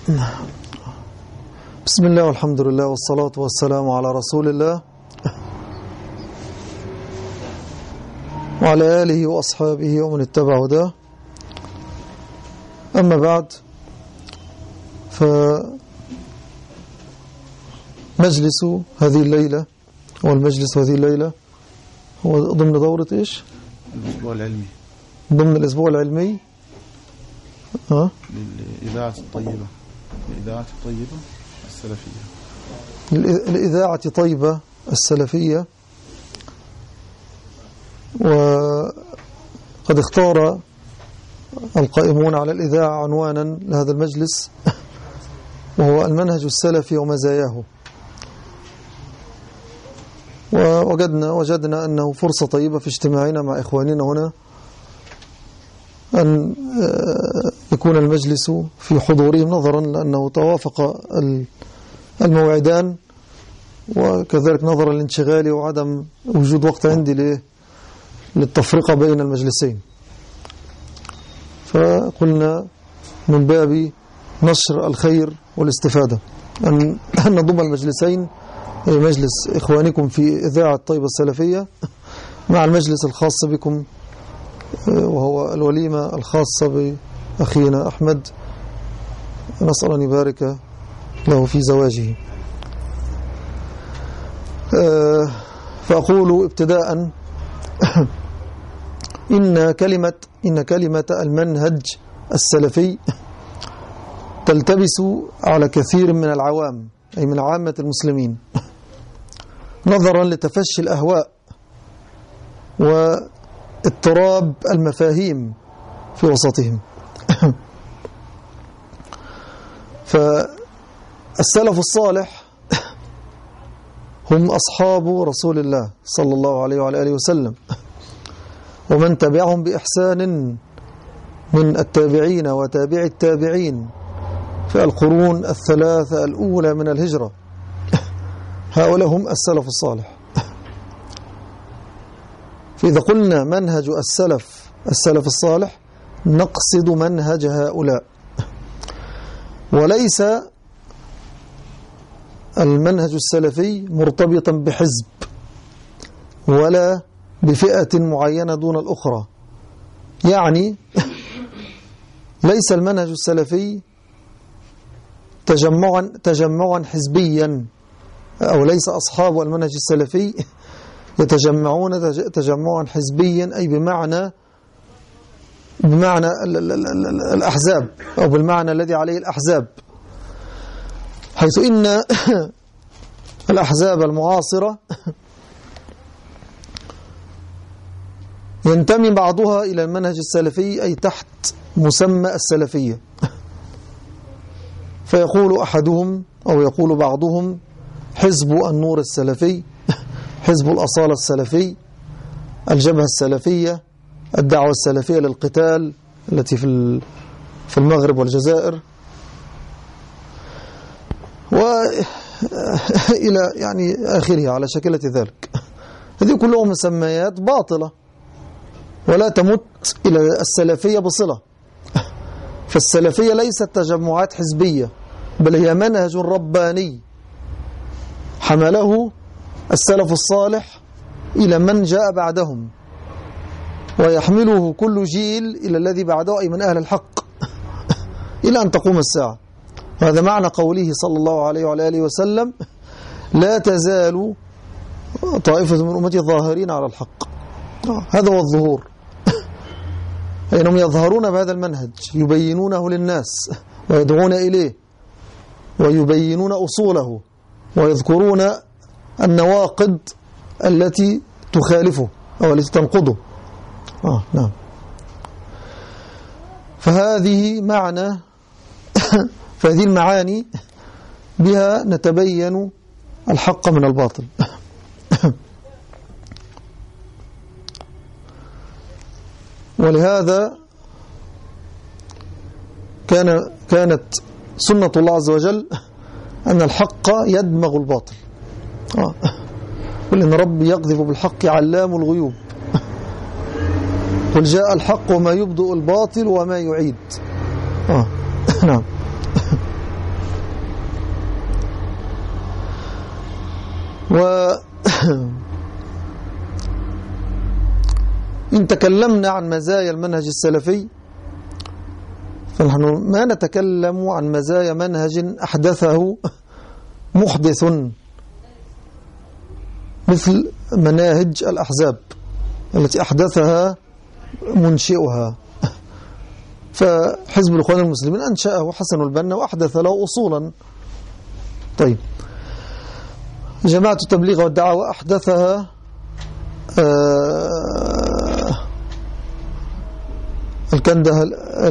بسم الله والحمد لله والصلاة والسلام على رسول الله وعلى آله وأصحابه ومن اتبع هداه. أما بعد، فمجلس هذه الليلة هو ضمن دورة إيش؟ الأسبوع العلمي، ضمن الأسبوع العلمي للإذاعة الطيبة السلفية، الإذاعة طيبة السلفية. وقد اختار القائمون على الإذاعة عنوانا لهذا المجلس، وهو المنهج السلفي ومزاياه. ووجدنا أنه فرصة طيبة في اجتماعنا مع إخواننا هنا أن يكون المجلس في حضورهم، نظرا لأنه توافق الموعدان، وكذلك نظرا لانشغالي وعدم وجود وقت عندي للتفرقة بين المجلسين. فقلنا من باب نشر الخير والاستفادة أن نضم المجلسين، مجلس إخوانكم في إذاعة طيبة السلفية مع المجلس الخاص بكم، وهو الوليمة الخاصة بأخينا أحمد، نسأل أن يبارك له في زواجه. فأقول ابتداء إن كلمة المنهج السلفي تلتبس على كثير من العوام، أي من عامة المسلمين، نظرا لتفشي الأهواء واضطراب المفاهيم في وسطهم. فالسلف الصالح هم أصحاب رسول الله صلى الله عليه وعلى آله وسلم، ومن تبعهم بإحسان من التابعين وتابع التابعين في القرون الثلاثة الأولى من الهجرة. هؤلاء هم السلف الصالح. فإذا قلنا منهج السلف الصالح نقصد منهج هؤلاء، وليس المنهج السلفي مرتبطا بحزب ولا بفئة معينة دون الأخرى. يعني ليس المنهج السلفي تجمعا حزبيا، أو ليس أصحاب المنهج السلفي يتجمعون تجمعا حزبيا، أي بمعنى الأحزاب، أو بالمعنى الذي عليه الأحزاب، حيث إن الأحزاب المعاصرة ينتمي بعضها إلى المنهج السلفي، أي تحت مسمى السلفية، فيقول أحدهم أو يقول بعضهم حزب النور السلفي، حزب الأصالة السلفي، الجبهة السلفية، الدعوة السلفية للقتال التي في المغرب والجزائر، وإلى يعني آخره على شكلة ذلك. هذه كلهم مسميات باطلة ولا تمت إلى السلفية بصلة. فالسلفية ليست تجمعات حزبية، بل هي منهج رباني حمله السلف الصالح إلى من جاء بعدهم، ويحمله كل جيل إلى الذي بعده، أي من أهل الحق، إلى أن تقوم الساعة. وهذا معنى قوله صلى الله عليه وعلى آله وسلم: لا تزال طائفة من أمتي ظاهرين على الحق. هذا هو الظهور، أنهم يظهرون بهذا المنهج، يبينونه للناس ويدعون إليه ويبينون أصوله ويذكرون النواقض التي تخالفه أو التي تنقضه. نعم. فهذه المعاني بها نتبين الحق من الباطل. ولهذا كانت سنة الله عز وجل أن الحق يدمغ الباطل. قل إن ربي يقذف بالحق علام الغيوب، قل جاء الحق وما يبدئ الباطل وما يعيد. نعم. إن تكلمنا عن مزايا المنهج السلفي فنحن ما نتكلم عن مزايا منهج أحدثه محدث مثل مناهج الأحزاب التي أحدثها منشئها. فحزب الإخوان المسلمين أنشأه حسن البنا وأحدث له أصولا. طيب، جماعة التبليغ والدعوة أحدثها الكندهل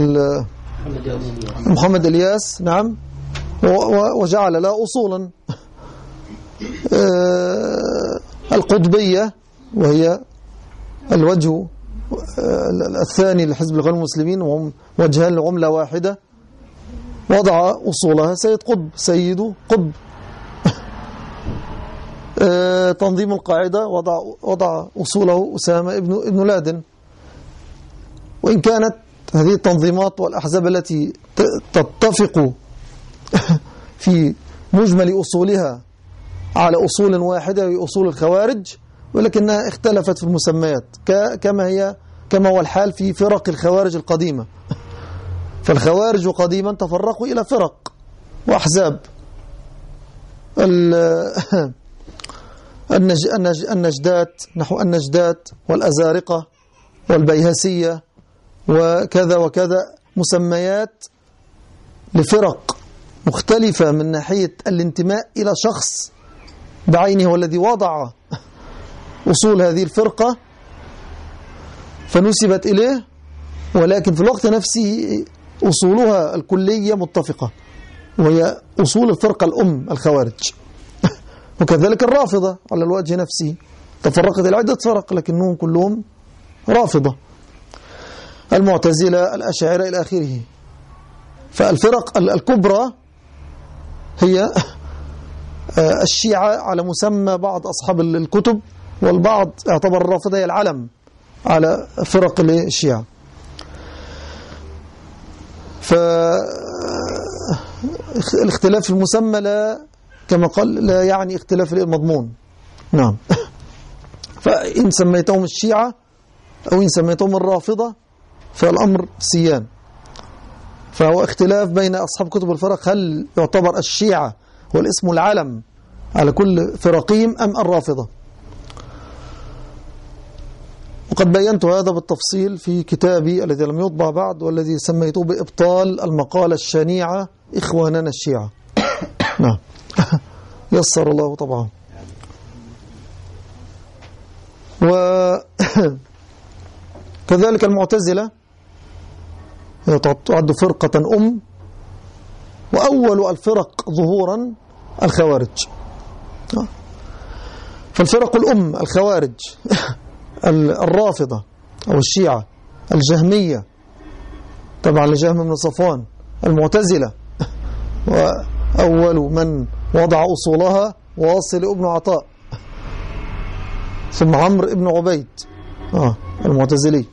محمد إلياس، نعم، وجعل لها أصولا. القطبية وهي الوجه الثاني لحزب الإخوان المسلمين وهم وجهان لعملة واحدة، وضع أصولها سيد قطب. تنظيم القاعدة وضع أصوله أسامة ابن لادن. وإن كانت هذه التنظيمات والأحزاب التي تتفق في مجمل أصولها على أصول واحدة وهي أصول الخوارج، ولكنها اختلفت في المسميات كما هو الحال في فرق الخوارج القديمة. فالخوارج قديما تفرقوا إلى فرق وأحزاب. النجدات نحو النجدات والأزارقة والبيهسية وكذا وكذا، مسميات لفرق مختلفة من ناحية الانتماء إلى شخص بعينه هو الذي وضع أصول هذه الفرقة فنسبت إليه، ولكن في الوقت نفسه أصولها الكلية متفقة، وهي أصول الفرقة الأم الخوارج. وكذلك الرافضة على الوجه نفسه تفرقت إلى عدة فرق لكنهم كلهم رافضة. المعتزلة، الأشاعرة إلى آخره. فالفرق الكبرى هي الشيعة على مسمى بعض أصحاب الكتب، والبعض اعتبر الرافضة هي العلم على فرق الشيعة. فالاختلاف في المسمى لا كما قال لا يعني اختلاف المضمون. نعم. فإن سميتهم الشيعة أو إن سميتهم الرافضة فالأمر سيان. فهو اختلاف بين أصحاب كتب الفرق، هل يعتبر الشيعة هو الاسم العلم على كل فرقهم أم الرافضة. وقد بينت هذا بالتفصيل في كتابي الذي لم يطبع بعد والذي سميته بإبطال المقالة الشنيعة إخواننا الشيعة. نعم. يسر الله طبعا. وكذلك المعتزلة تعد فرقة أم، وأول الفرق ظهورا الخوارج. فالفرق الأم الخوارج الرافضة أو الشيعة، الجهمية طبعا لجهم بن صفوان، المعتزلة وأول من وضع أصولها واصل ابن عطاء، ثم عمرو ابن عبيد المعتزلي.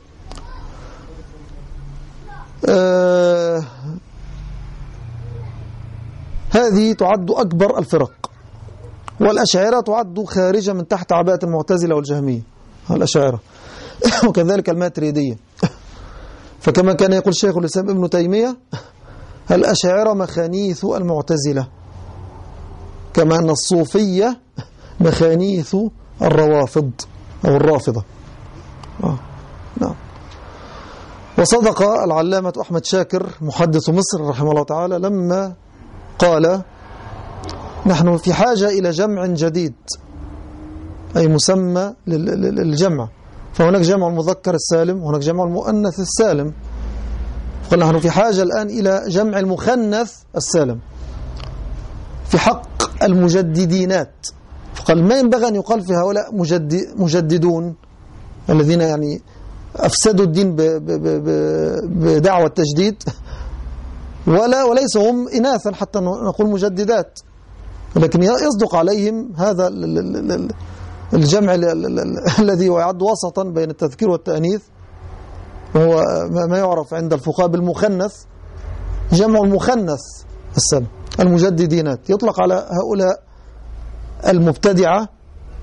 هذه تعد أكبر الفرق. والأشاعرة تعد خارجة من تحت عباءة المعتزلة والجهمية، الأشاعرة. وكذلك الماتريدية. فكما كان يقول شيخ الإسلام ابن تيمية الأشاعرة مخانيث المعتزلة، كما أن الصوفية مخانيث الروافض أو الرافضة. نعم. وصدق العلامة أحمد شاكر محدث مصر رحمه الله تعالى لما قال نحن في حاجة إلى جمع جديد، أي مسمى للجمع. فهناك جمع المذكر السالم وهناك جمع المؤنث السالم. فقال نحن في حاجة الآن إلى جمع المخنث السالم في حق المجددينات. فقال ما ينبغي أن يقال في هؤلاء مجددون الذين يعني أفسدوا الدين بدعوة التجديد، وليس هم إناثا حتى نقول مجددات، ولكن يصدق عليهم هذا الجمع الذي يعد وسطا بين التذكير والتأنيث، وهو ما يعرف عند الفقهاء بالمخنث. جمع المخنث السلم المجددينات يطلق على هؤلاء المبتدعة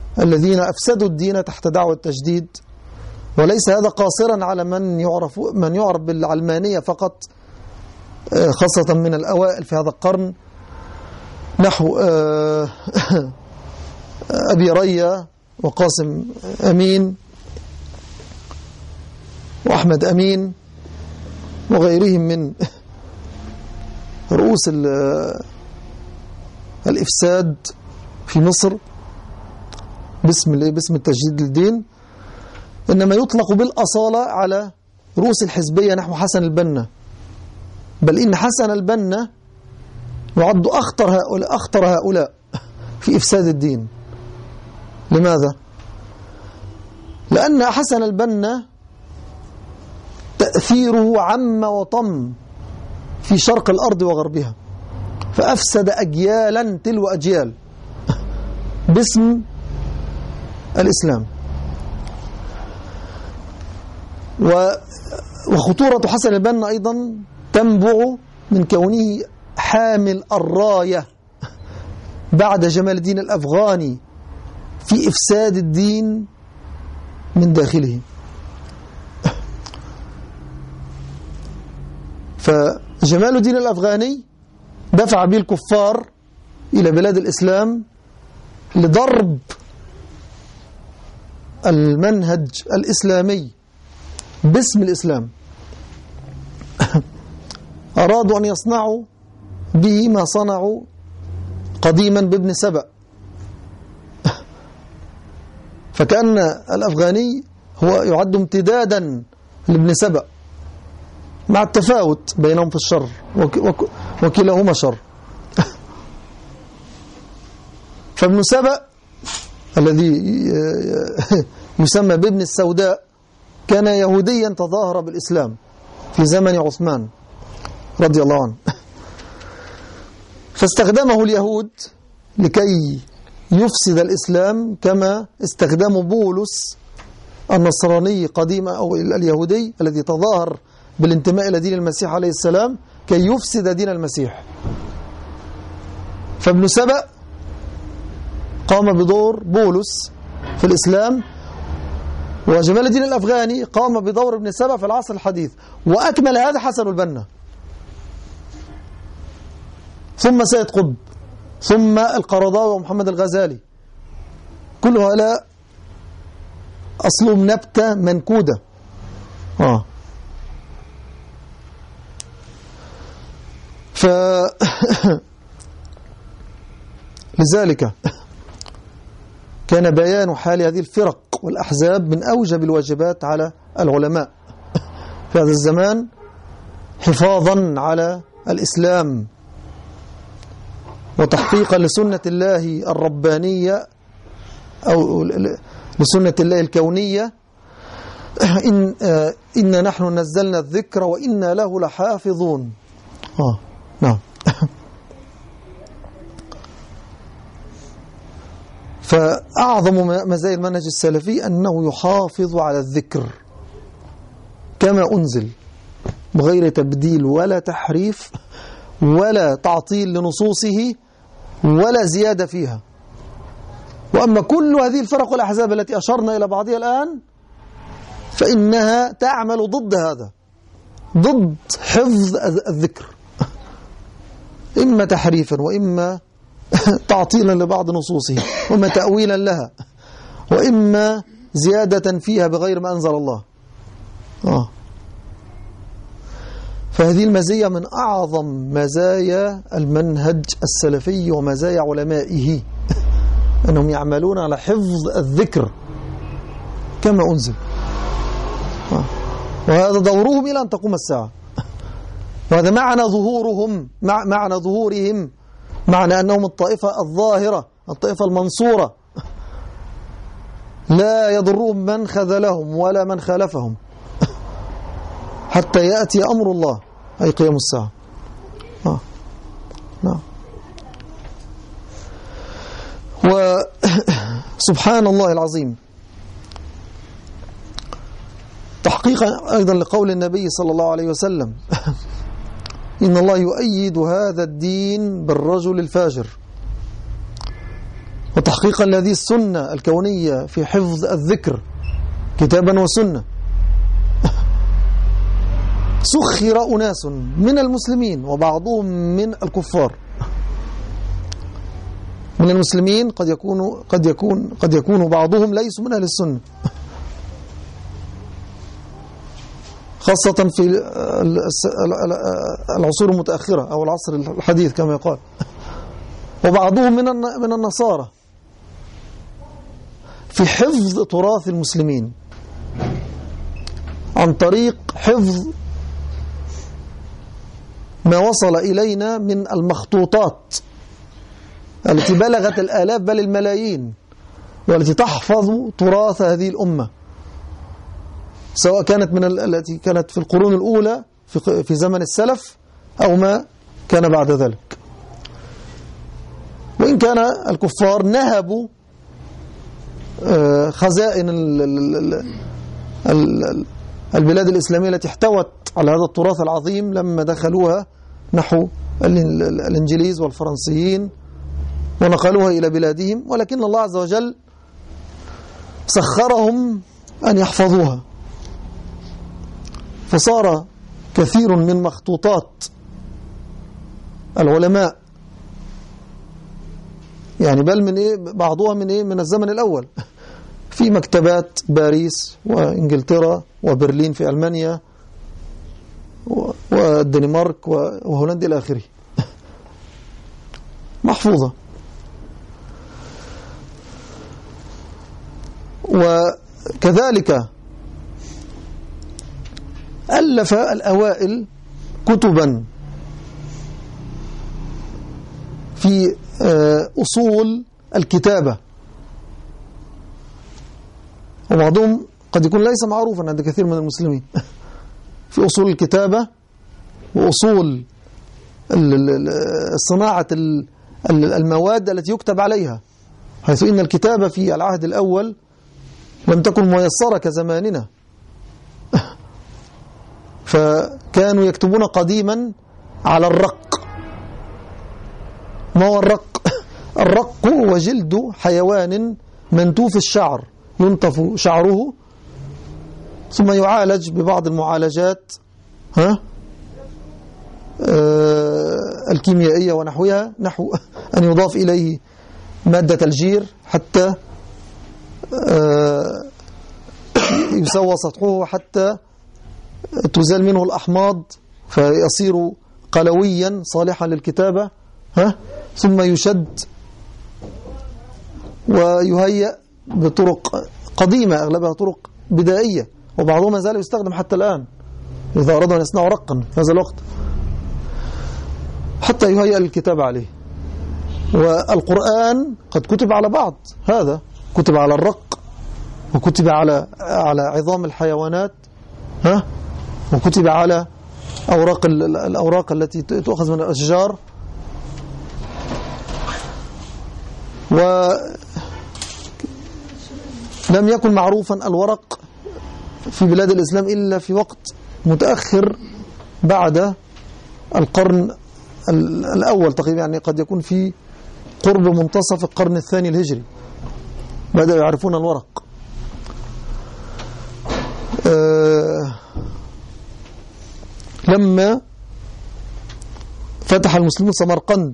الذين أفسدوا الدين تحت دعوة التجديد. وليس هذا قاصرا على من يعرف بالعلمانية فقط، خاصة من الأوائل في هذا القرن، نحو أبي ريا وقاسم أمين وأحمد أمين وغيرهم من رؤوس الإفساد في مصر باسم التجديد للدين. إنما يطلق بالأصالة على رؤوس الحزبية نحو حسن البنا، بل إن حسن البنا يعد أخطر هؤلاء في إفساد الدين. لماذا؟ لأن حسن البنا تأثيره عم وطم في شرق الأرض وغربها، فأفسد أجيالا تلو أجيال باسم الإسلام. وخطورة حسن البنا أيضا تنبع من كونه حامل الراية بعد جمال الدين الأفغاني في إفساد الدين من داخله. فجمال الدين الأفغاني دفع به الكفار إلى بلاد الإسلام لضرب المنهج الإسلامي باسم الإسلام. أرادوا أن يصنعوا به ما صنعوا قديما بابن سبأ، فكأن الأفغاني هو يعد امتدادا لابن سبأ مع التفاوت بينهم في الشر، وكلاهما شر. فابن سبأ الذي يسمى بابن السوداء كان يهوديا تظاهر بالإسلام في زمن عثمان رضي الله عنه، فاستخدمه اليهود لكي يفسد الإسلام كما استخدموا بولس النصراني قديما أو اليهودي الذي تظاهر بالانتماء إلى دين المسيح عليه السلام كي يفسد دين المسيح. فابن سبأ قام بدور بولس في الإسلام، وجمال الدين الأفغاني قام بدور ابن سبأ في العصر الحديث، وأكمل هذا حسن البنا، ثم سيد قطب، ثم القرضاوي ومحمد الغزالي. كل هؤلاء أصلهم نبتة منكودة. لذلك كان بيان حال هذه الفرق والأحزاب من أوجب الواجبات على العلماء في هذا الزمان، حفاظا على الإسلام وتحقيقا لسنة الله الربانية أو لسنة الله الكونية. إن نحن نزلنا الذكر وإنا له لحافظون. نعم. فأعظم مزايا المنهج السلفي أنه يحافظ على الذكر كما أنزل بغير تبديل ولا تحريف ولا تعطيل لنصوصه ولا زيادة فيها. وأما كل هذه الفرق والأحزاب التي أشرنا إلى بعضها الآن فإنها تعمل ضد هذا، ضد حفظ الذكر، إما تحريفا وإما تعطيلا لبعض نصوصه، وإما تأويلا لها، وإما زيادة فيها بغير ما أنزل الله. فهذه المزية من أعظم مزايا المنهج السلفي ومزايا علمائه، أنهم يعملون على حفظ الذكر كما أنزل، وهذا دورهم إلى أن تقوم الساعة. وهذا معنى ظهورهم، معنى أنهم الطائفة الظاهرة، الطائفة المنصورة، لا يضرهم من خذلهم ولا من خالفهم حتى يأتي أمر الله، أي قيام الساعة. نعم. وسبحان الله العظيم، تحقيقا أيضا لقول النبي صلى الله عليه وسلم: إن الله يؤيد هذا الدين بالرجل الفاجر. وتحقيقا لهذه السنة الكونية في حفظ الذكر كتابا وسنة سخر أناس من المسلمين وبعضهم من الكفار. من المسلمين قد يكون بعضهم ليسوا من أهل السنة، خاصة في العصور المتأخرة أو العصر الحديث كما يقال، وبعضهم من النصارى في حفظ تراث المسلمين عن طريق حفظ ما وصل إلينا من المخطوطات التي بلغت الآلاف بل الملايين، والتي تحفظ تراث هذه الأمة، سواء كانت من التي كانت في القرون الأولى في زمن السلف أو ما كان بعد ذلك. وإن كان الكفار نهبوا خزائن البلاد الإسلامية التي احتوت على هذا التراث العظيم لما دخلوها نحو الإنجليز والفرنسيين ونقلوها إلى بلادهم، ولكن الله عز وجل سخرهم أن يحفظوها، فصار كثير من مخطوطات العلماء يعني بل من بعضها من الزمن الأول في مكتبات باريس وإنجلترا وبرلين في ألمانيا والدنمارك وهولندا إلى آخره محفوظة. وكذلك ألف الأوائل كتبا في أصول الكتابة، وبعضهم قد يكون ليس معروفا عند كثير من المسلمين في أصول الكتابة وأصول صناعة المواد التي يكتب عليها، حيث إن الكتابة في العهد الأول لم تكن ميسرة كزماننا فكانوا يكتبون قديما على الرق. ما هو الرق؟ الرق هو جلد حيوان منتوف الشعر، ينتف شعره ثم يعالج ببعض المعالجات الكيميائية ونحوها، نحو أن يضاف إليه مادة الجير حتى يسوى سطحه حتى تزال منه الأحماض فيصير قلويا صالحا للكتابة، ثم يشد ويهيأ بطرق قديمة أغلبها طرق بدائية، وبعضهم ما زال يستخدم حتى الآن إذا أرادوا أن يصنعوا رقا في هذا الوقت حتى يهيأ للكتابة عليه. والقرآن قد كتب على بعض هذا، كتب على الرق وكتب على عظام الحيوانات، وكتب على الأوراق التي تؤخذ من الأشجار. ولم يكن معروفا الورق في بلاد الإسلام إلا في وقت متأخر بعد القرن الأول تقريبا، يعني قد يكون في قرب منتصف القرن الثاني الهجري بدأوا يعرفون الورق. لما فتح المسلمون سمرقند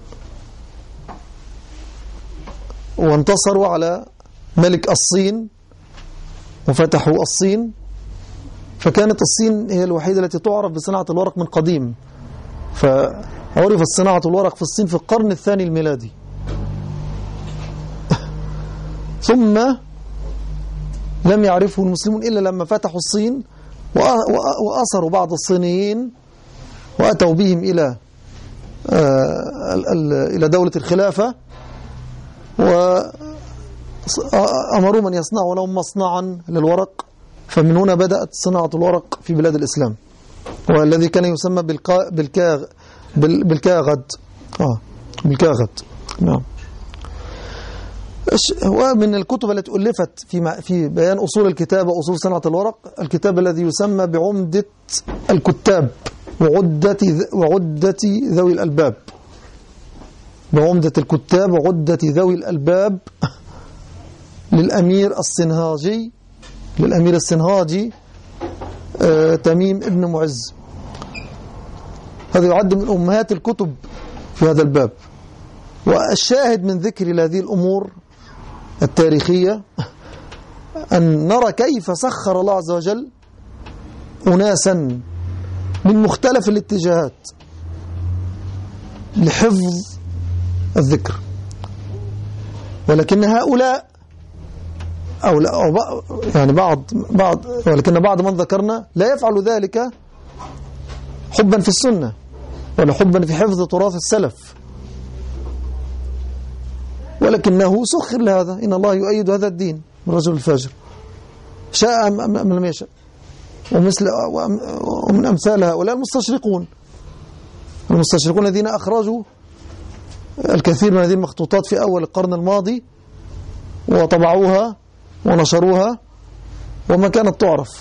وانتصروا على ملك الصين وفتحوا الصين، فكانت الصين هي الوحيدة التي تعرف بصناعة الورق من قديم، فعرفت صناعة الورق في الصين في القرن الثاني الميلادي. ثم لم يعرفه المسلمون إلا لما فتحوا الصين وأسروا بعض الصينيين وأتوا بهم إلى دولة الخلافة وأمروا من يصنعوا لهم مصنعا للورق، فمن هنا بدأت صناعة الورق في بلاد الإسلام، والذي كان يسمى بالكاغد. نعم. ومن الكتب التي ألفت في بيان أصول الكتابة وأصول صناعة الورق الكتاب الذي يسمى بعمدة الكتاب وعدة ذوي الألباب بعمدة الكتاب وعدة ذوي الألباب للأمير السنهاجي تميم ابن معز. هذا يعد من أمهات الكتب في هذا الباب. والشاهد من ذكر هذه الأمور التاريخية أن نرى كيف سخر الله عز وجل أناسا من مختلف الاتجاهات لحفظ الذكر، ولكن هؤلاء ولكن بعض من ذكرنا لا يفعل ذلك حبا في السنة ولا حبا في حفظ تراث السلف، ولكنه سخر لهذا. إن الله يؤيد هذا الدين من رجل الفاجر شاء أم لم يشاء. ومن أمثال هؤلاء المستشرقون الذين أخرجوا الكثير من هذه المخطوطات في أول القرن الماضي وطبعوها ونشروها وما كانت تعرف.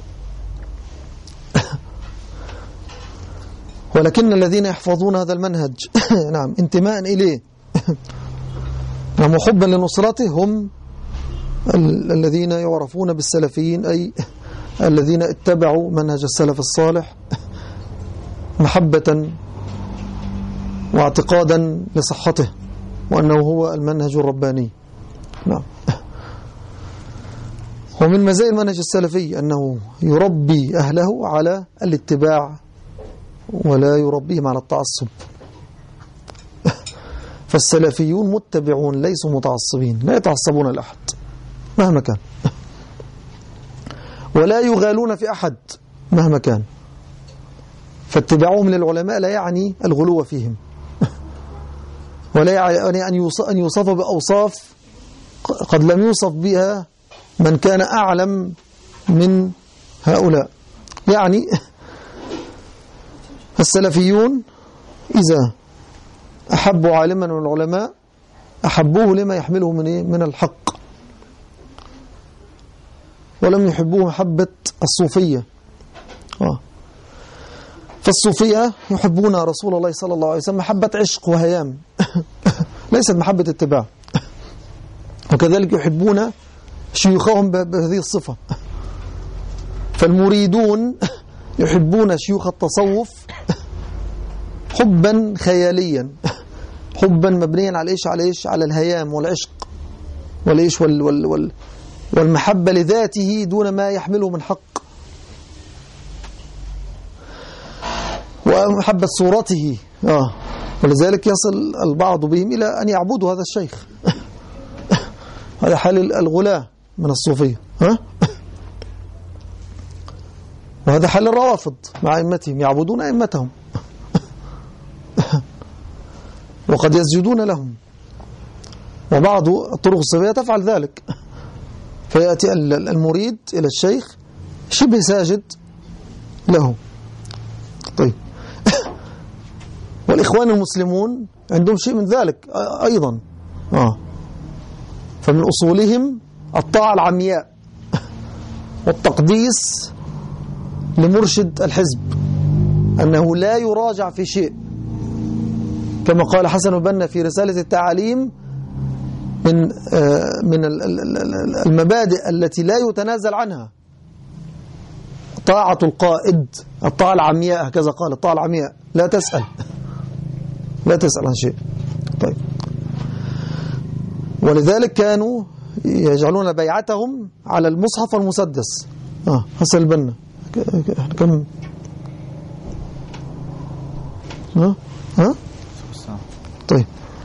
ولكن الذين يحفظون هذا المنهج نعم انتماء إليه نعم وحبا لنصرته هم الذين يعرفون بالسلفيين، أي الذين اتبعوا منهج السلف الصالح محبة واعتقادا لصحته وأنه هو المنهج الرباني. نعم. ومن مزايا المنهج السلفي أنه يربي أهله على الاتباع ولا يربيهم على التعصب. فالسلفيون متبعون ليسوا متعصبين، لا يتعصبون لأحد مهما كان، ولا يغالون في أحد مهما كان. فاتباعهم للعلماء لا يعني الغلو فيهم، ولا يعني أن يوصف بأوصاف قد لم يوصف بها من كان أعلم من هؤلاء. يعني السلفيون إذا أحبوا عالما من العلماء أحبوه لما يحمله من الحق، ولم يحبوه محبة الصوفية. فالصوفية يحبون رسول الله صلى الله عليه وسلم محبة عشق وهيام ليست محبة اتباع، وكذلك يحبون شيوخهم بهذه الصفة. فالمريدون يحبون شيوخ التصوف حبا خياليا، حبا مبنيا على إيش؟ على الهيام والعشق والإيش والمحبة لذاته دون ما يحمله من حق، ومحبة صورته. ولذلك يصل البعض بهم إلى أن يعبدوا هذا الشيخ. هذا حال الغلاة من الصوفية. وهذا حال الروافض مع أئمتهم، يعبدون أئمتهم وقد يسجدون لهم. وبعض الطرق الصوفية تفعل ذلك، فيأتي المريد إلى الشيخ شبه ساجد له. طيب والإخوان المسلمون عندهم شيء من ذلك أيضا. فمن أصولهم الطاعة العمياء والتقديس لمرشد الحزب، أنه لا يراجع في شيء، كما قال حسن البنا في رسالة التعاليم من المبادئ التي لا يتنازل عنها طاعة القائد، الطاعة العمياء، هكذا قال، الطاعة العمياء، لا تسأل عن شيء. طيب ولذلك كانوا يجعلون بيعتهم على المصحف المسدس. حسن البنا كم طيب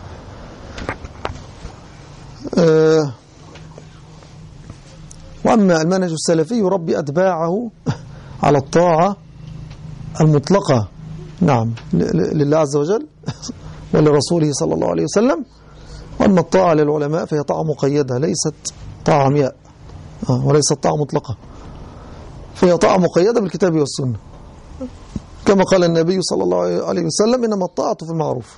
وأما المنهج السلفي يربي أتباعه على الطاعة المطلقة، نعم، لله عز وجل ولرسوله صلى الله عليه وسلم. وأما الطاعة للعلماء فهي طاعة مقيدة، ليست طاعة عمياء وليست طاعة مطلقة، فهي طاعة مقيدة بالكتاب والسنة، كما قال النبي صلى الله عليه وسلم: إنما الطاعة في المعروف.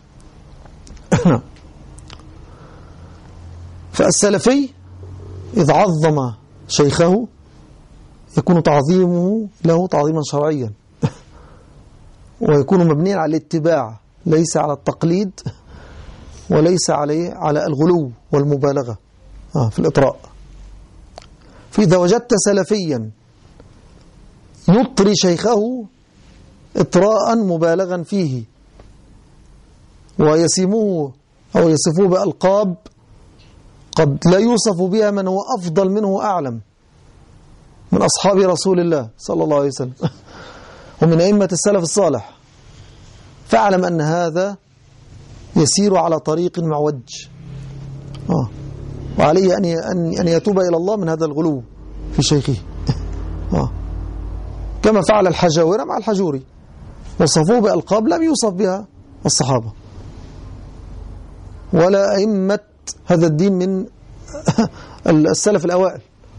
فالسلفي إذا عظم شيخه يكون تعظيمه له تعظيما شرعيا، ويكون مبنيا على الاتباع ليس على التقليد وليس على الغلو والمبالغة في الإطراء. فإذا وجدت سلفيا يطري شيخه إطراء مبالغا فيه ويسموه أو يصفوه بألقاب قد لا يوصف بها من هو أفضل منه أعلم من أصحاب رسول الله صلى الله عليه وسلم ومن أئمة السلف الصالح، فاعلم أن هذا يسير على طريق معوج، وعليه أن يتوب إلى الله من هذا الغلو في شيخه، كما فعل الحجاورة مع الحجوري، وصفوه بألقاب لم يوصف بها الصحابة ولا أئمة هذا الدين من السلف الأوائل.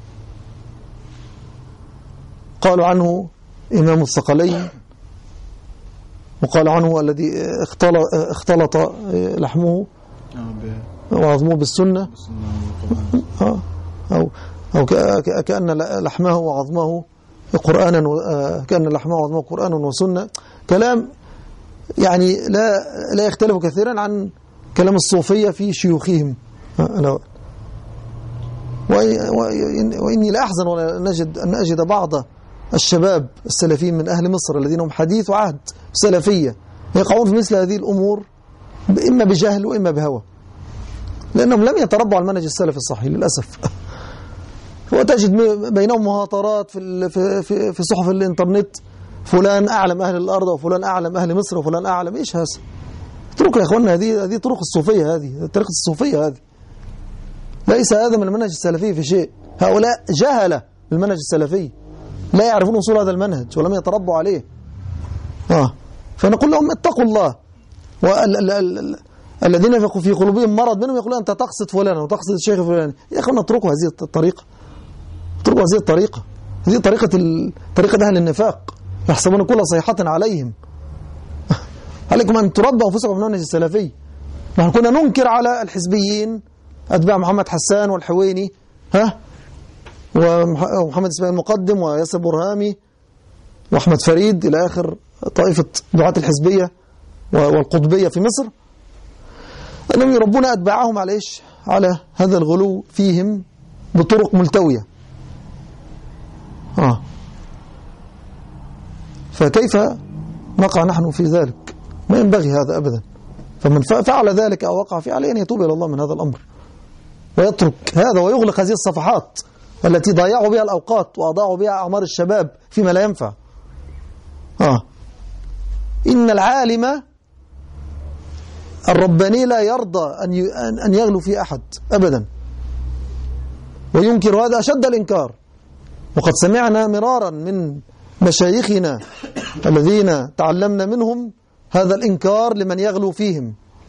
قالوا عنه إمام الثقلين، وقال عنه الذي اختلط لحمه وعظمه بالسنة، أو كأن لحمه وعظمه قرآنا، كأن لحمه وعظمه قرآن وسنة. كلام يعني لا يختلف كثيرا عن كلام الصوفية في شيوخهم. وإني لا أحزن أن أجد بعض الشباب السلفيين من أهل مصر الذين هم حديث عهد سلفية يقعون في مثل هذه الأمور إما بجهل وإما بهوى، لأنهم لم يتربوا على المنهج السلفي الصحيح للأسف. وتجد بينهم مهاترات في صحف الإنترنت، فلان أعلم أهل الأرض وفلان أعلم أهل مصر وفلان أعلم. إيش هذا؟ اتركوا يا إخواننا، هذه طرق الصوفية، هذه طريقة الصوفية، هذه ليس هذا من المنهج السلفي في شيء. هؤلاء جهلة بالمنهج السلفي، لا يعرفون أصول هذا المنهج ولم يتربوا عليه. فنقول لهم اتقوا الله. الذين في قلوبهم مرض منهم يقولون أنت تقصد فلان وتقصد الشيخ فلان. يا أخوانا اتركوا هذه الطريقة، اتركوا هذه الطريقة. هذه طريقة أهل النفاق يحسبون كل صيحة عليهم. عليكم أن تربوا أنفسكم من المنهج السلفي. نحن كنا ننكر على الحزبيين أتباع محمد حسان والحويني ومحمد إسماعيل المقدم وياسر برهامي وأحمد فريد إلى آخر طائفة دعاة الحزبية والقطبية في مصر، أنهم يربون أتباعهم على إيش؟ على هذا الغلو فيهم بطرق ملتوية. فكيف نقع نحن في ذلك؟ ما ينبغي هذا أبدا. فمن فعل ذلك أو وقع فيه عليه أن يتوب إلى الله من هذا الأمر ويترك هذا ويغلق هذه الصفحات التي ضيعوا بها الأوقات وأضاعوا بها أعمار الشباب فيما لا ينفع. إن العالم الرباني لا يرضى أن يغلو في أحد أبدا، وينكر هذا أشد الإنكار. وقد سمعنا مرارا من مشايخنا الذين تعلمنا منهم هذا الإنكار لمن يغلو فيهم.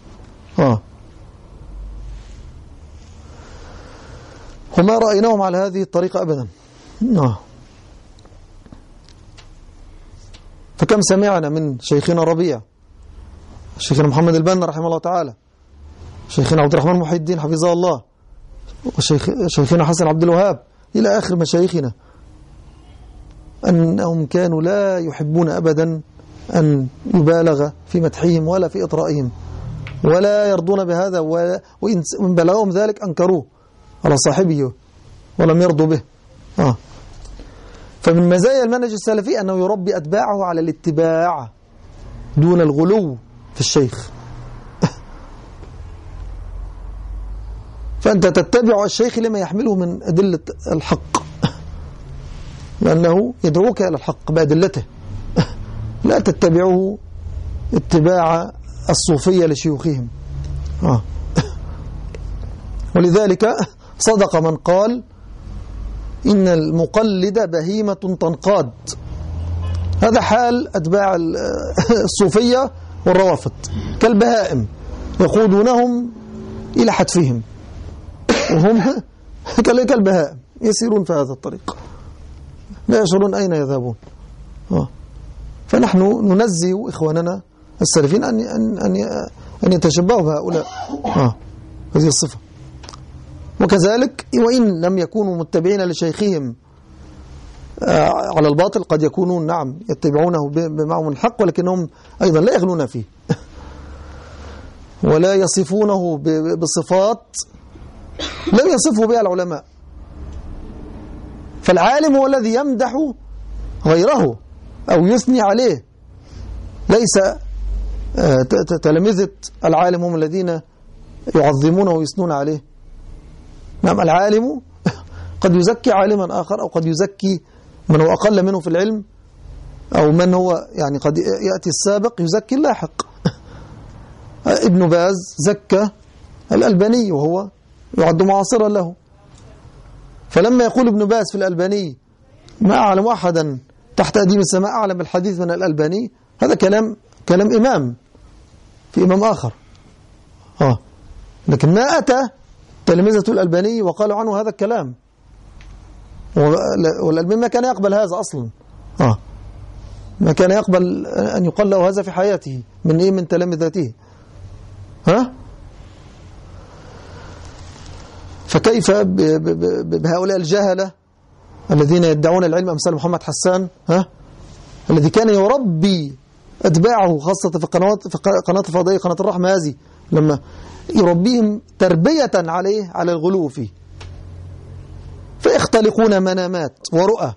وما رأيناهم على هذه الطريقة أبدا. فكم سمعنا من شيخنا ربيع، شيخنا محمد البنا رحمه الله تعالى، شيخنا عبد الرحمن محي الدين حفظه الله، وشيخنا حسن عبد الوهاب إلى آخر مشايخنا، أنهم كانوا لا يحبون أبدا أن يبالغ في مدحهم ولا في إطرائهم، ولا يرضون بهذا، وإن بلغهم ذلك أنكروه على صاحبه ولم يرضوا به. فمن مزايا المنهج السلفي أنه يربي أتباعه على الاتباع دون الغلو في الشيخ. فأنت تتبع الشيخ لما يحمله من أدلة الحق، لأنه يدعوك إلى الحق بأدلته، لا تتبعه اتباع الصوفية لشيوخهم. ولذلك صدق من قال إن المقلد بهيمة تنقاد. هذا حال أتباع الصوفية والروافض، كالبهائم يقودونهم إلى حتفهم، وهم كالبهائم يسيرون في هذا الطريق لا يشعرون أين يذهبون. فنحن ننزه إخواننا السلفين أن يتشبهوا بهؤلاء هذه الصفة. وكذلك وإن لم يكونوا متبعين لشيخهم على الباطل، قد يكونون نعم يتبعونه بمعهم الحق، ولكنهم أيضا لا يغلون فيه. ولا يصفونه بصفات لم يصفه بها العلماء. فالعالم هو الذي يمدح غيره أو يثني عليه، ليس تلامذة العالم هم الذين يعظمونه ويثنون عليه. نعم، العالم قد يزكي عالما آخر، أو قد يزكي من هو أقل منه في العلم، أو من هو يعني قد يأتي السابق يزكي اللاحق. ابن باز زكى الألباني وهو يعد معاصرا له، فلما يقول ابن باز في الألباني ما أعلم أحدا تحت أديم السماء أعلم الحديث من الألباني، هذا كلام إمام في إمام آخر. لكن ما أتى تلمذة الألباني وقالوا عنه هذا الكلام، والألباني ما كان يقبل هذا أصلا. ما كان يقبل أن يقال له هذا في حياته من تلامذته. فكيف بهؤلاء الجهلة الذين يدعون العلم أمثال محمد حسان الذي كان يربي أتباعه خاصة في قناة الفضائية، قناة الرحمة هذه، لما يربيهم تربية على الغلو فيه، فيختلقون منامات ورؤى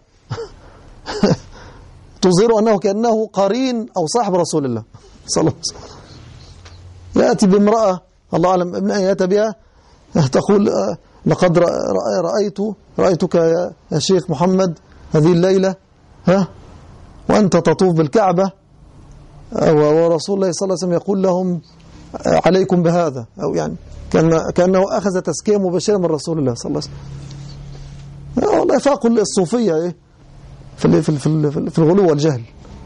تظهر أنه كأنه قرين أو صاحب رسول الله صلى الله عليه وسلم. يأتي بامرأة الله أعلم ابن أن يأتي بها تقول لقد رأيتك يا شيخ محمد هذه الليلة وأنت تطوف بالكعبة، ورسول الله صلى الله عليه وسلم يقول لهم عليكم بهذا، أو يعني كأنه أخذ تزكية مباشرة من رسول الله صلى الله عليه وسلم. والله يفاق الصوفية في الغلو والجهل.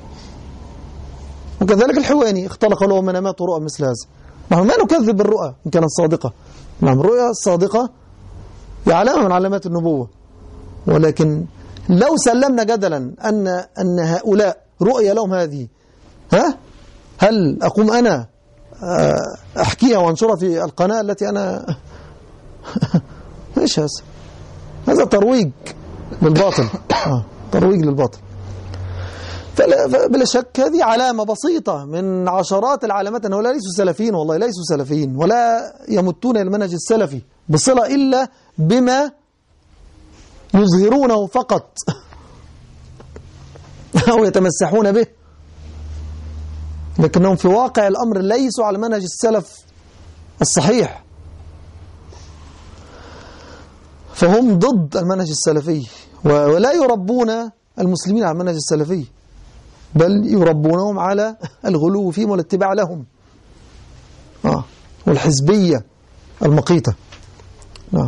وكذلك الحواني اختلق له منامات ورؤى مثل هذا. نحن ما نكذب بالرؤى إن كانت صادقة، نعم الرؤيا الصادقة هي علامة من علامات النبوة، ولكن لو سلمنا جدلا أن هؤلاء رؤيا لهم هذه، هل أقوم أنا أحكيها وأنشرها في القناة التي أنا إيش هذا ترويج للباطل، ترويج للباطل. فبلا شك هذه علامة بسيطة من عشرات العلامات أنه لا ليسوا سلفيين، والله ليسوا سلفيين ولا يمتون إلى المنهج السلفي بصلة إلا بما يظهرونه فقط أو يتمسحون به، لكنهم في واقع الأمر ليسوا على منهج السلف الصحيح، فهم ضد المنهج السلفي ولا يربون المسلمين على المنهج السلفي، بل يربونهم على الغلو فيهم والاتباع لهم والحزبية المقيتة. نعم.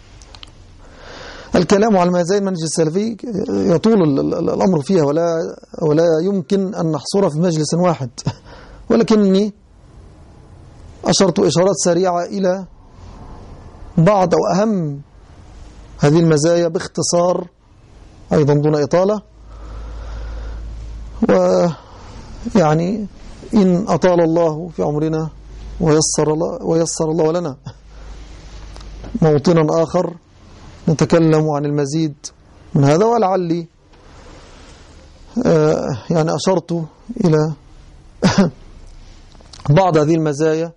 الكلام على مزايا المنهج السلفي يطول الأمر فيها ولا يمكن أن نحصرها في مجلس واحد، ولكني أشرت إشارات سريعة إلى بعض أو أهم هذه المزايا باختصار أيضا دون إطالة. ويعني إن أطال الله في عمرنا ويسر الله لنا موطنا آخر نتكلم عن المزيد من هذا، ولعلي يعني أشرت إلى بعض هذه المزايا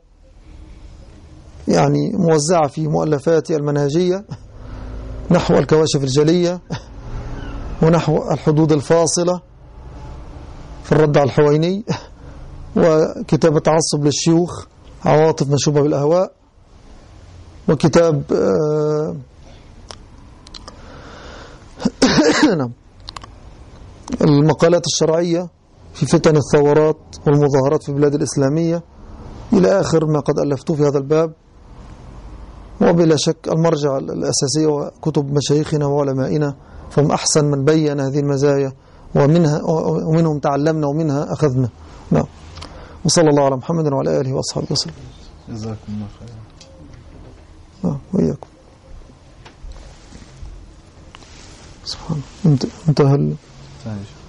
يعني موزعة في مؤلفاتي المنهجية نحو الكواشف الجلية ونحو الحدود الفاصلة في الرد على الحويني، وكتاب تعصب للشيوخ عواطف مشوبة بالأهواء، وكتاب المقالات الشرعية في فتن الثورات والمظاهرات في البلاد الإسلامية، إلى آخر ما قد ألفته في هذا الباب. وبلا شك المرجع الأساسي وكتب مشايخنا وعلمائنا، فهم أحسن من بين هذه المزايا، ومنهم تعلمنا ومنها أخذنا. نعم. وصلى الله على محمد وعلى آله وأصحابه وسلم. جزاكم الله خيرا. وإياكم. سبحان الله. انتهى